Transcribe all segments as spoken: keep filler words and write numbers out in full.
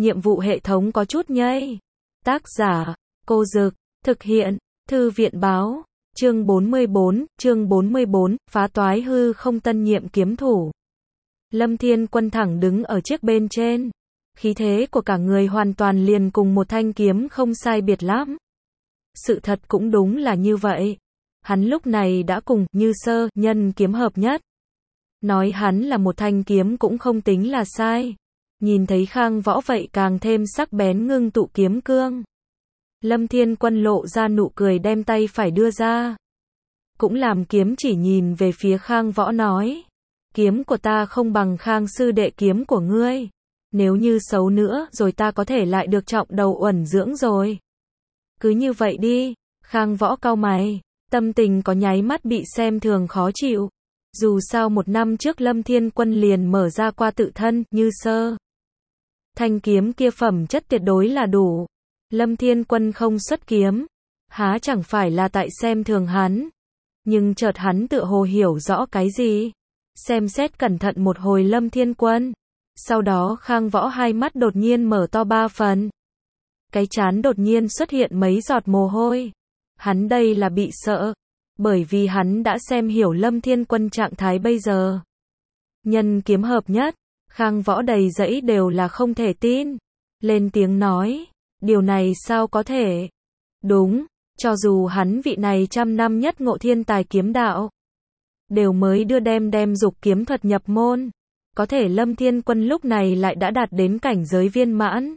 nhiệm vụ hệ thống có chút nhây. Tác giả, Cô Dực, thực hiện, Thư viện Báo, chương bốn mươi bốn, chương bốn mươi bốn, phá toái hư không tân nhiệm kiếm thủ. Lâm Thiên Quân thẳng đứng ở chiếc bên trên. Khí thế của cả người hoàn toàn liền cùng một thanh kiếm không sai biệt lắm. Sự thật cũng đúng là như vậy. Hắn lúc này đã cùng Như Sơ nhân kiếm hợp nhất. Nói hắn là một thanh kiếm cũng không tính là sai. Nhìn thấy Khang Võ vậy càng thêm sắc bén ngưng tụ kiếm cương. Lâm Thiên Quân lộ ra nụ cười đem tay phải đưa ra. Cũng làm kiếm chỉ nhìn về phía Khang Võ nói. Kiếm của ta không bằng Khang sư đệ kiếm của ngươi. Nếu như xấu nữa rồi ta có thể lại được trọng đầu uẩn dưỡng rồi. Cứ như vậy đi. Khang Võ cau mày. Tâm tình có nháy mắt bị xem thường khó chịu. Dù sao một năm trước Lâm Thiên Quân liền mở ra qua tự thân, Như Sơ. Thanh kiếm kia phẩm chất tuyệt đối là đủ. Lâm Thiên Quân không xuất kiếm. Há chẳng phải là tại xem thường hắn. Nhưng chợt hắn tựa hồ hiểu rõ cái gì. Xem xét cẩn thận một hồi Lâm Thiên Quân. Sau đó Khang Võ hai mắt đột nhiên mở to ba phần. Cái trán đột nhiên xuất hiện mấy giọt mồ hôi. Hắn đây là bị sợ. Bởi vì hắn đã xem hiểu Lâm Thiên Quân trạng thái bây giờ. Nhân kiếm hợp nhất. Khang Võ đầy dẫy đều là không thể tin. Lên tiếng nói. Điều này sao có thể? Đúng. Cho dù hắn vị này trăm năm nhất ngộ thiên tài kiếm đạo. Đều mới đưa đem đem dục kiếm thuật nhập môn. Có thể Lâm Thiên Quân lúc này lại đã đạt đến cảnh giới viên mãn.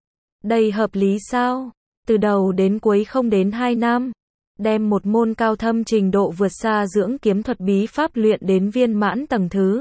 Đây hợp lý sao? Từ đầu đến cuối không đến hai năm. Đem một môn cao thâm trình độ vượt xa dưỡng kiếm thuật bí pháp luyện đến viên mãn tầng thứ.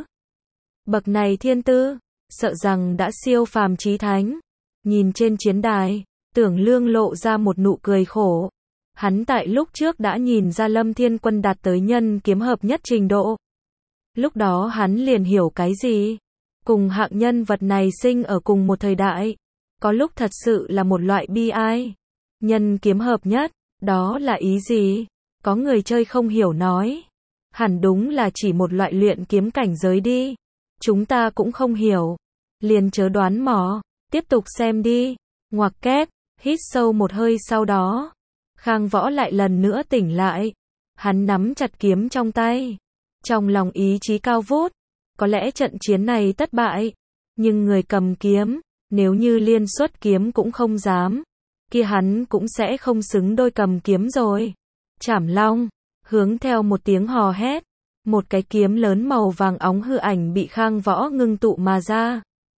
Bậc này thiên tư, sợ rằng đã siêu phàm chí thánh. Nhìn trên chiến đài, Tưởng Lương lộ ra một nụ cười khổ. Hắn tại lúc trước đã nhìn ra Lâm Thiên Quân đạt tới nhân kiếm hợp nhất trình độ. Lúc đó hắn liền hiểu cái gì? Cùng hạng nhân vật này sinh ở cùng một thời đại. Có lúc thật sự là một loại bi ai. Nhân kiếm hợp nhất, đó là ý gì? Có người chơi không hiểu nói. Hẳn đúng là chỉ một loại luyện kiếm cảnh giới đi. Chúng ta cũng không hiểu. Liền chớ đoán mò. Tiếp tục xem đi. Ngoặc kép, hít sâu một hơi sau đó. Khang Võ lại lần nữa tỉnh lại. Hắn nắm chặt kiếm trong tay. Trong lòng ý chí cao vút. Có lẽ trận chiến này thất bại. Nhưng người cầm kiếm, nếu như liên xuất kiếm cũng không dám. Kia hắn cũng sẽ không xứng đôi cầm kiếm rồi. Trảm Long, hướng theo một tiếng hò hét. Một cái kiếm lớn màu vàng óng hư ảnh bị Khang Võ ngưng tụ mà ra.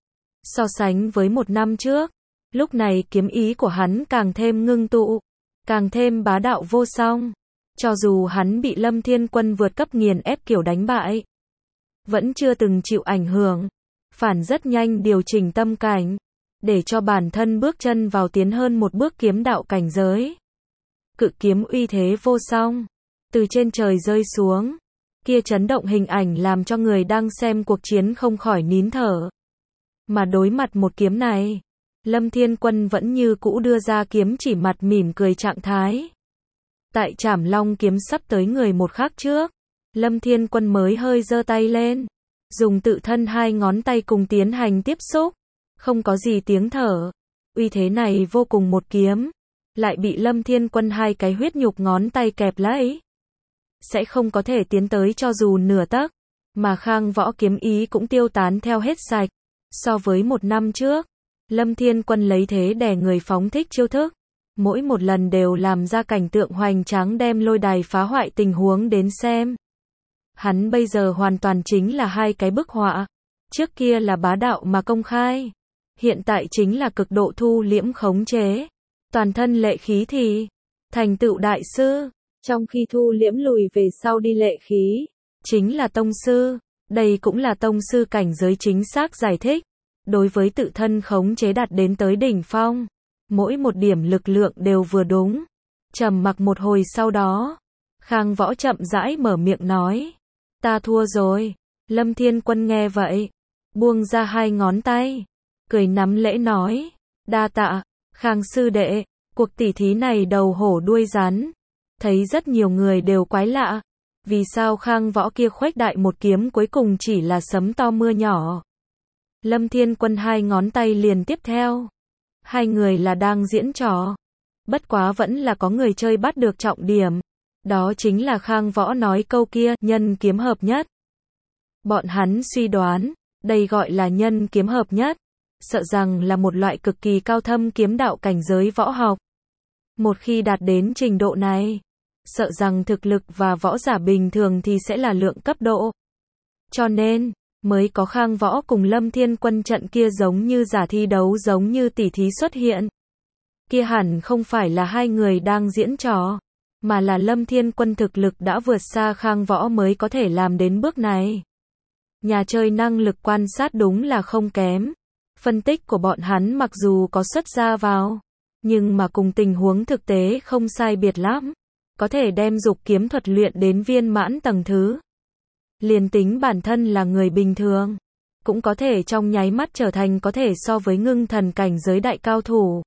So sánh với một năm trước, lúc này kiếm ý của hắn càng thêm ngưng tụ, càng thêm bá đạo vô song. Cho dù hắn bị Lâm Thiên Quân vượt cấp nghiền ép kiểu đánh bại, vẫn chưa từng chịu ảnh hưởng, phản rất nhanh điều chỉnh tâm cảnh, để cho bản thân bước chân vào tiến hơn một bước kiếm đạo cảnh giới. Cự kiếm uy thế vô song, từ trên trời rơi xuống, kia chấn động hình ảnh làm cho người đang xem cuộc chiến không khỏi nín thở. Mà đối mặt một kiếm này, Lâm Thiên Quân vẫn như cũ đưa ra kiếm chỉ mặt mỉm cười trạng thái. Tại Trảm Long kiếm sắp tới người một khắc trước, Lâm Thiên Quân mới hơi giơ tay lên, dùng tự thân hai ngón tay cùng tiến hành tiếp xúc, không có gì tiếng thở. Uy thế này vô cùng một kiếm, lại bị Lâm Thiên Quân hai cái huyết nhục ngón tay kẹp lấy, sẽ không có thể tiến tới cho dù nửa tấc, mà Khang Võ kiếm ý cũng tiêu tán theo hết sạch. So với một năm trước, Lâm Thiên Quân lấy thế đè người phóng thích chiêu thức, mỗi một lần đều làm ra cảnh tượng hoành tráng đem lôi đài phá hoại tình huống đến xem. Hắn bây giờ hoàn toàn chính là hai cái bức họa. Trước kia là bá đạo mà công khai, hiện tại chính là cực độ thu liễm khống chế. Toàn thân lệ khí thì thành tựu đại sư, trong khi thu liễm lùi về sau đi lệ khí, chính là tông sư. Đây cũng là tông sư cảnh giới chính xác giải thích. Đối với tự thân khống chế đạt đến tới đỉnh phong, mỗi một điểm lực lượng đều vừa đúng. Trầm mặc một hồi sau đó, Khang Võ chậm rãi mở miệng nói. Ta thua rồi. Lâm Thiên Quân nghe vậy, buông ra hai ngón tay, cười nắm lễ nói. Đa tạ, Khang sư đệ, cuộc tỉ thí này đầu hổ đuôi rắn. Thấy rất nhiều người đều quái lạ. Vì sao Khang Võ kia khuếch đại một kiếm cuối cùng chỉ là sấm to mưa nhỏ? Lâm Thiên Quân hai ngón tay liền tiếp theo, Hai người là đang diễn trò. Bất quá vẫn là có người chơi bắt được trọng điểm. Đó chính là Khang Võ nói câu kia, nhân kiếm hợp nhất. Bọn hắn suy đoán, đây gọi là nhân kiếm hợp nhất, sợ rằng là một loại cực kỳ cao thâm kiếm đạo cảnh giới võ học. Một khi đạt đến trình độ này, sợ rằng thực lực và võ giả bình thường thì sẽ là lượng cấp độ. Cho nên, mới có Khang Võ cùng Lâm Thiên Quân trận kia giống như giả thi đấu giống như tỉ thí xuất hiện. Kia hẳn không phải là hai người đang diễn trò, mà là Lâm Thiên Quân thực lực đã vượt xa Khang Võ mới có thể làm đến bước này. Nhà chơi năng lực quan sát đúng là không kém. Phân tích của bọn hắn mặc dù có xuất ra vào, nhưng mà cùng tình huống thực tế không sai biệt lắm. Có thể đem dục kiếm thuật luyện đến viên mãn tầng thứ. Liền tính bản thân là người bình thường, cũng có thể trong nháy mắt trở thành có thể so với ngưng thần cảnh giới đại cao thủ.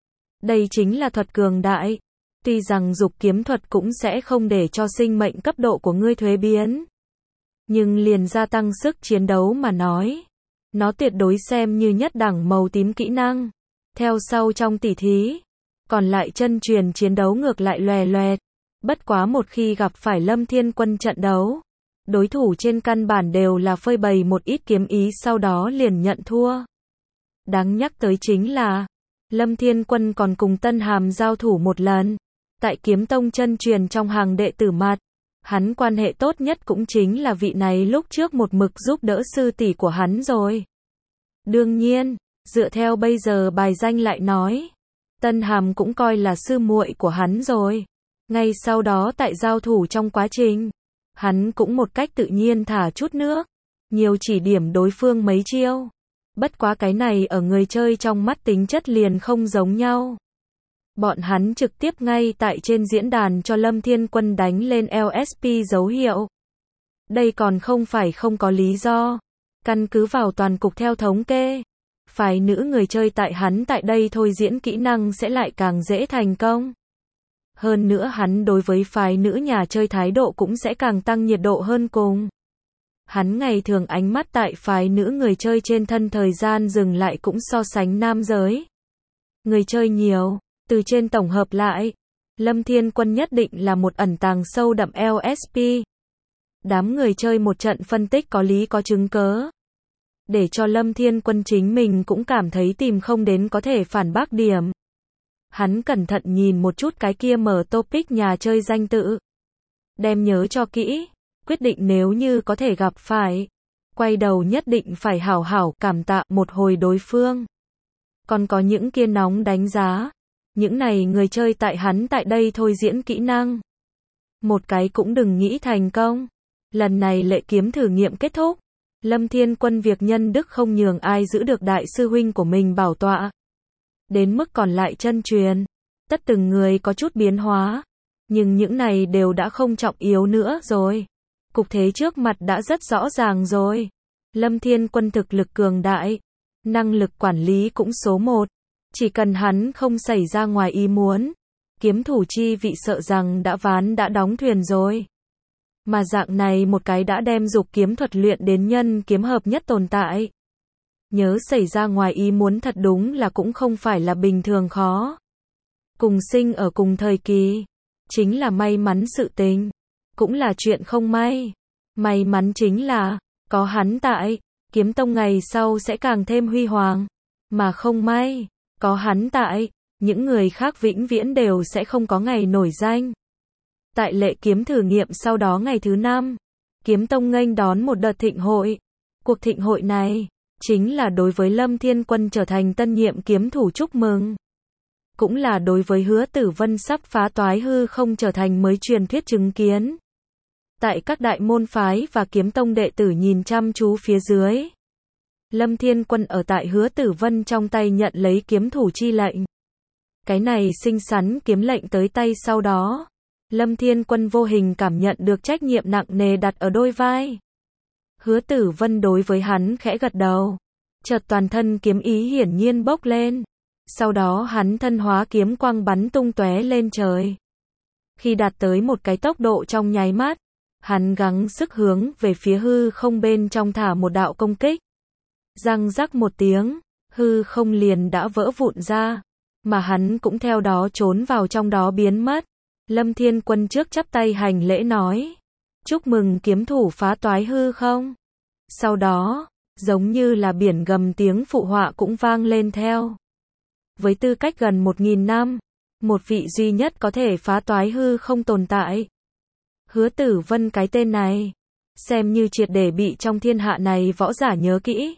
Đây chính là thuật cường đại. Tuy rằng dục kiếm thuật cũng sẽ không để cho sinh mệnh cấp độ của ngươi thuế biến, nhưng liền gia tăng sức chiến đấu mà nói, nó tuyệt đối xem như nhất đẳng màu tím kỹ năng. Theo sau trong tỉ thí, còn lại chân truyền chiến đấu ngược lại loè loẹt. Bất quá một khi gặp phải Lâm Thiên Quân trận đấu, đối thủ trên căn bản đều là phơi bày một ít kiếm ý sau đó liền nhận thua. Đáng nhắc tới chính là, Lâm Thiên Quân còn cùng Tân Hàm giao thủ một lần. Tại kiếm tông chân truyền trong hàng đệ tử mặt, hắn quan hệ tốt nhất cũng chính là vị này lúc trước một mực giúp đỡ sư tỷ của hắn rồi. Đương nhiên, dựa theo bây giờ bài danh lại nói, Tân Hàm cũng coi là sư muội của hắn rồi. Ngay sau đó tại giao thủ trong quá trình, hắn cũng một cách tự nhiên thả chút nước, nhiều chỉ điểm đối phương mấy chiêu. Bất quá cái này ở người chơi trong mắt tính chất liền không giống nhau. Bọn hắn trực tiếp ngay tại trên diễn đàn cho Lâm Thiên Quân đánh lên lờ ét pê dấu hiệu. Đây còn không phải không có lý do. Căn cứ vào toàn cục theo thống kê, phái nữ người chơi tại hắn tại đây thôi diễn kỹ năng sẽ lại càng dễ thành công. Hơn nữa hắn đối với phái nữ nhà chơi thái độ cũng sẽ càng tăng nhiệt độ hơn cùng. Hắn ngày thường ánh mắt tại phái nữ người chơi trên thân thời gian dừng lại cũng so sánh nam giới. Người chơi nhiều, từ trên tổng hợp lại, Lâm Thiên Quân nhất định là một ẩn tàng sâu đậm lờ ét pê. Đám người chơi một trận phân tích có lý có chứng cớ, để cho Lâm Thiên Quân chính mình cũng cảm thấy tìm không đến có thể phản bác điểm. Hắn cẩn thận nhìn một chút cái kia mở topic nhà chơi danh tự. Đem nhớ cho kỹ, quyết định nếu như có thể gặp phải, quay đầu nhất định phải hảo hảo cảm tạ một hồi đối phương. Còn có những kia nóng đánh giá, những này người chơi tại hắn tại đây thôi diễn kỹ năng. Một cái cũng đừng nghĩ thành công. Lần này lệ kiếm thử nghiệm kết thúc. Lâm Thiên Quân việc nhân đức không nhường ai giữ được đại sư huynh của mình bảo tọa. Đến mức còn lại chân truyền, tất từng người có chút biến hóa. Nhưng những này đều đã không trọng yếu nữa rồi. Cục thế trước mặt đã rất rõ ràng rồi. Lâm Thiên Quân thực lực cường đại, năng lực quản lý cũng số một. Chỉ cần hắn không xảy ra ngoài ý muốn, kiếm thủ chi vị sợ rằng đã ván đã đóng thuyền rồi. Mà dạng này một cái đã đem dục kiếm thuật luyện đến nhân kiếm hợp nhất tồn tại. Nhớ xảy ra ngoài ý muốn thật đúng là cũng không phải là bình thường khó. Cùng sinh ở cùng thời kỳ, chính là may mắn sự tình, cũng là chuyện không may. May mắn chính là, có hắn tại, kiếm tông ngày sau sẽ càng thêm huy hoàng. Mà không may, có hắn tại, những người khác vĩnh viễn đều sẽ không có ngày nổi danh. Tại lệ kiếm thử nghiệm sau đó ngày thứ năm, kiếm tông nghênh đón một đợt thịnh hội. Cuộc thịnh hội này, chính là đối với Lâm Thiên Quân trở thành tân nhiệm kiếm thủ chúc mừng. Cũng là đối với Hứa Tử Vân sắp phá toái hư không trở thành mới truyền thuyết chứng kiến. Tại các đại môn phái và kiếm tông đệ tử nhìn chăm chú phía dưới, Lâm Thiên Quân ở tại Hứa Tử Vân trong tay nhận lấy kiếm thủ chi lệnh. Cái này xinh xắn kiếm lệnh tới tay sau đó, Lâm Thiên Quân vô hình cảm nhận được trách nhiệm nặng nề đặt ở đôi vai. Hứa Tử Vân đối với hắn khẽ gật đầu, chợt toàn thân kiếm ý hiển nhiên bốc lên. Sau đó hắn thân hóa kiếm quang bắn tung tóe lên trời. Khi đạt tới một cái tốc độ trong nháy mắt, hắn gắng sức hướng về phía hư không bên trong thả một đạo công kích. Răng rắc một tiếng, hư không liền đã vỡ vụn ra, mà hắn cũng theo đó trốn vào trong đó biến mất. Lâm Thiên Quân trước chắp tay hành lễ nói, chúc mừng kiếm thủ phá toái hư không. Sau đó, giống như là biển gầm tiếng phụ họa cũng vang lên theo. Với tư cách gần một nghìn năm, một vị duy nhất có thể phá toái hư không tồn tại. Hứa Tử Vân cái tên này, xem như triệt để bị trong thiên hạ này võ giả nhớ kỹ.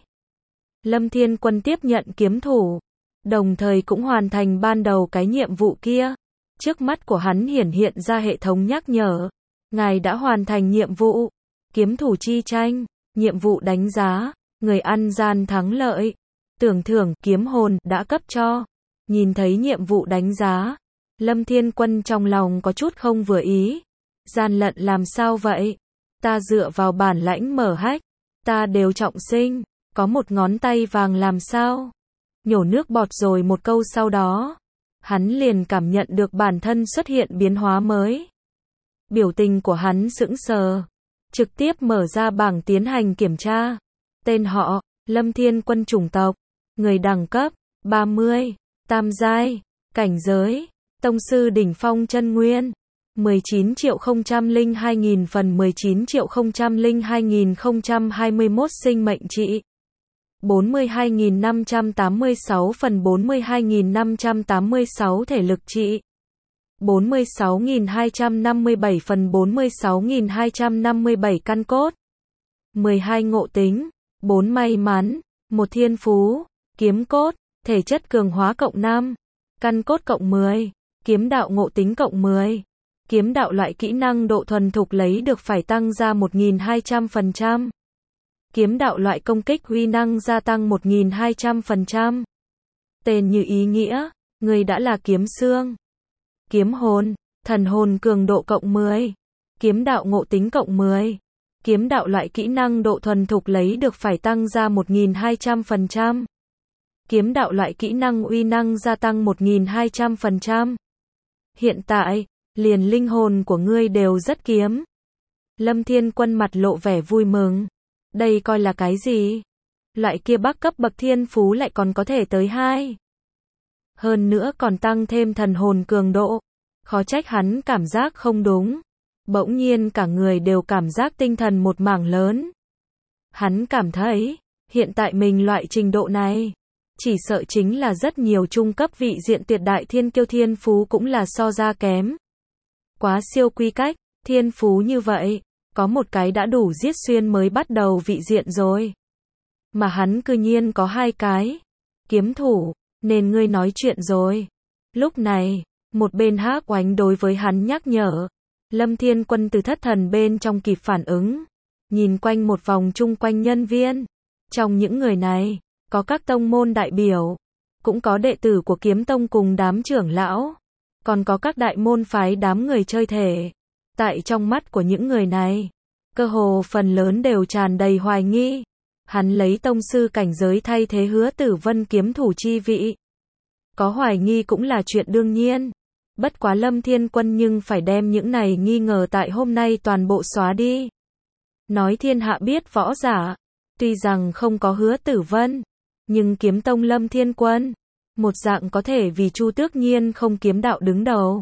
Lâm Thiên Quân tiếp nhận kiếm thủ, đồng thời cũng hoàn thành ban đầu cái nhiệm vụ kia. Trước mắt của hắn hiển hiện ra hệ thống nhắc nhở, ngài đã hoàn thành nhiệm vụ, kiếm thủ chi tranh, nhiệm vụ đánh giá, người ăn gian thắng lợi, tưởng thưởng kiếm hồn đã cấp cho. Nhìn thấy nhiệm vụ đánh giá, Lâm Thiên Quân trong lòng có chút không vừa ý. Gian lận làm sao vậy? Ta dựa vào bản lãnh mở hách, ta đều trọng sinh, có một ngón tay vàng làm sao? Nhổ nước bọt rồi một câu sau đó, hắn liền cảm nhận được bản thân xuất hiện biến hóa mới. Biểu tình của hắn sững sờ, trực tiếp mở ra bảng tiến hành kiểm tra. Tên họ, Lâm Thiên Quân, chủng tộc, người đẳng cấp, ba mươi, tam giai, cảnh giới, tông sư đỉnh phong chân nguyên, mười chín triệu không trăm lẻ hai nghìn phần mười chín triệu không trăm lẻ hai nghìn không trăm hai mươi mốt sinh mệnh trị, bốn mươi hai nghìn năm trăm tám mươi sáu phần bốn mươi hai nghìn năm trăm tám mươi sáu thể lực trị, bốn mươi sáu nghìn hai trăm năm mươi bảy phần bốn mươi sáu nghìn hai trăm năm mươi bảy căn cốt, mười hai ngộ tính, bốn may mắn, một thiên phú, kiếm cốt, thể chất cường hóa cộng năm, căn cốt cộng mười, kiếm đạo ngộ tính cộng mười. Kiếm đạo loại kỹ năng độ thuần thục lấy được phải tăng ra một nghìn hai trăm phần trăm. Kiếm đạo loại công kích uy năng gia tăng một nghìn hai trăm phần trăm. Tên như ý nghĩa, người đã là kiếm xương. Kiếm hồn, thần hồn cường độ cộng mười. Kiếm đạo ngộ tính cộng mười. Kiếm đạo loại kỹ năng độ thuần thục lấy được phải tăng ra một nghìn hai trăm phần trăm. Kiếm đạo loại kỹ năng uy năng gia tăng một nghìn hai trăm phần trăm. Hiện tại, liền linh hồn của ngươi đều rất kiếm. Lâm Thiên Quân mặt lộ vẻ vui mừng. Đây coi là cái gì? Loại kia bắc cấp bậc thiên phú lại còn có thể tới hai. Hơn nữa còn tăng thêm thần hồn cường độ. Khó trách hắn cảm giác không đúng. Bỗng nhiên cả người đều cảm giác tinh thần một mảng lớn. Hắn cảm thấy, hiện tại mình loại trình độ này, chỉ sợ chính là rất nhiều trung cấp vị diện tuyệt đại thiên kiêu thiên phú cũng là so ra kém. Quá siêu quy cách, thiên phú như vậy, có một cái đã đủ giết xuyên mới bắt đầu vị diện rồi. Mà hắn cư nhiên có hai cái. Kiếm thủ, nên ngươi nói chuyện rồi. Lúc này, một bên Hắc Oánh đối với hắn nhắc nhở. Lâm Thiên Quân từ thất thần bên trong kịp phản ứng. Nhìn quanh một vòng chung quanh nhân viên. Trong những người này, có các tông môn đại biểu. Cũng có đệ tử của kiếm tông cùng đám trưởng lão. Còn có các đại môn phái đám người chơi thể. Tại trong mắt của những người này, cơ hồ phần lớn đều tràn đầy hoài nghi. Hắn lấy tông sư cảnh giới thay thế Hứa Tử Vân kiếm thủ chi vị. Có hoài nghi cũng là chuyện đương nhiên. Bất quá Lâm Thiên Quân nhưng phải đem những này nghi ngờ tại hôm nay toàn bộ xóa đi. Nói thiên hạ biết võ giả, tuy rằng không có Hứa Tử Vân, nhưng kiếm tông Lâm Thiên Quân, một dạng có thể vì Chu Tước Nhiên không kiếm đạo đứng đầu.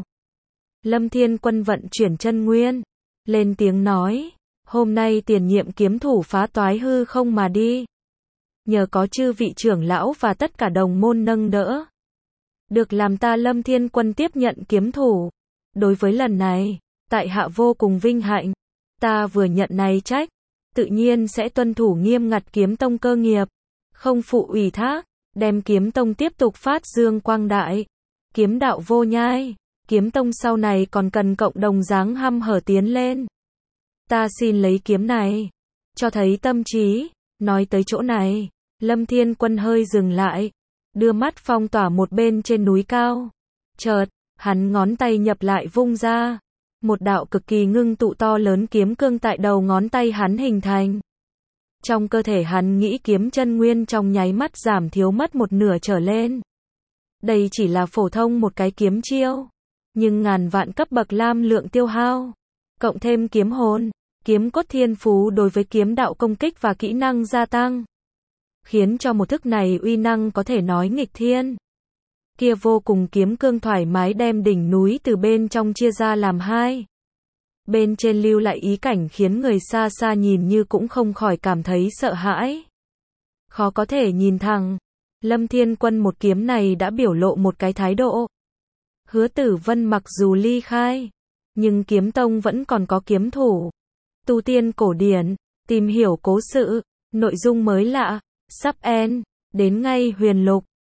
Lâm Thiên Quân vận chuyển chân nguyên, lên tiếng nói, hôm nay tiền nhiệm kiếm thủ phá toái hư không mà đi. Nhờ có chư vị trưởng lão và tất cả đồng môn nâng đỡ. Được làm ta Lâm Thiên Quân tiếp nhận kiếm thủ. Đối với lần này, tại hạ vô cùng vinh hạnh. Ta vừa nhận này trách, tự nhiên sẽ tuân thủ nghiêm ngặt kiếm tông cơ nghiệp. Không phụ ủy thác, đem kiếm tông tiếp tục phát dương quang đại. Kiếm đạo vô nhai, kiếm tông sau này còn cần cộng đồng dáng hăm hở tiến lên. Ta xin lấy kiếm này, cho thấy tâm trí. Nói tới chỗ này, Lâm Thiên Quân hơi dừng lại, đưa mắt phong tỏa một bên trên núi cao. Chợt, hắn ngón tay nhập lại vung ra. Một đạo cực kỳ ngưng tụ to lớn kiếm cương tại đầu ngón tay hắn hình thành. Trong cơ thể hắn nghĩ kiếm chân nguyên trong nháy mắt giảm thiếu mất một nửa trở lên. Đây chỉ là phổ thông một cái kiếm chiêu, nhưng ngàn vạn cấp bậc lam lượng tiêu hao, cộng thêm kiếm hồn, kiếm cốt thiên phú đối với kiếm đạo công kích và kỹ năng gia tăng. khiến cho một thức này uy năng có thể nói nghịch thiên. Kia vô cùng kiếm cương thoải mái đem đỉnh núi từ bên trong chia ra làm hai. Bên trên lưu lại ý cảnh khiến người xa xa nhìn như cũng không khỏi cảm thấy sợ hãi. Khó có thể nhìn thẳng. Lâm Thiên Quân một kiếm này đã biểu lộ một cái thái độ. Hứa Tử Vân mặc dù ly khai, nhưng kiếm tông vẫn còn có kiếm thủ. Tu tiên cổ điển, tìm hiểu cố sự, nội dung mới lạ, sắp end, đến ngay huyền lục.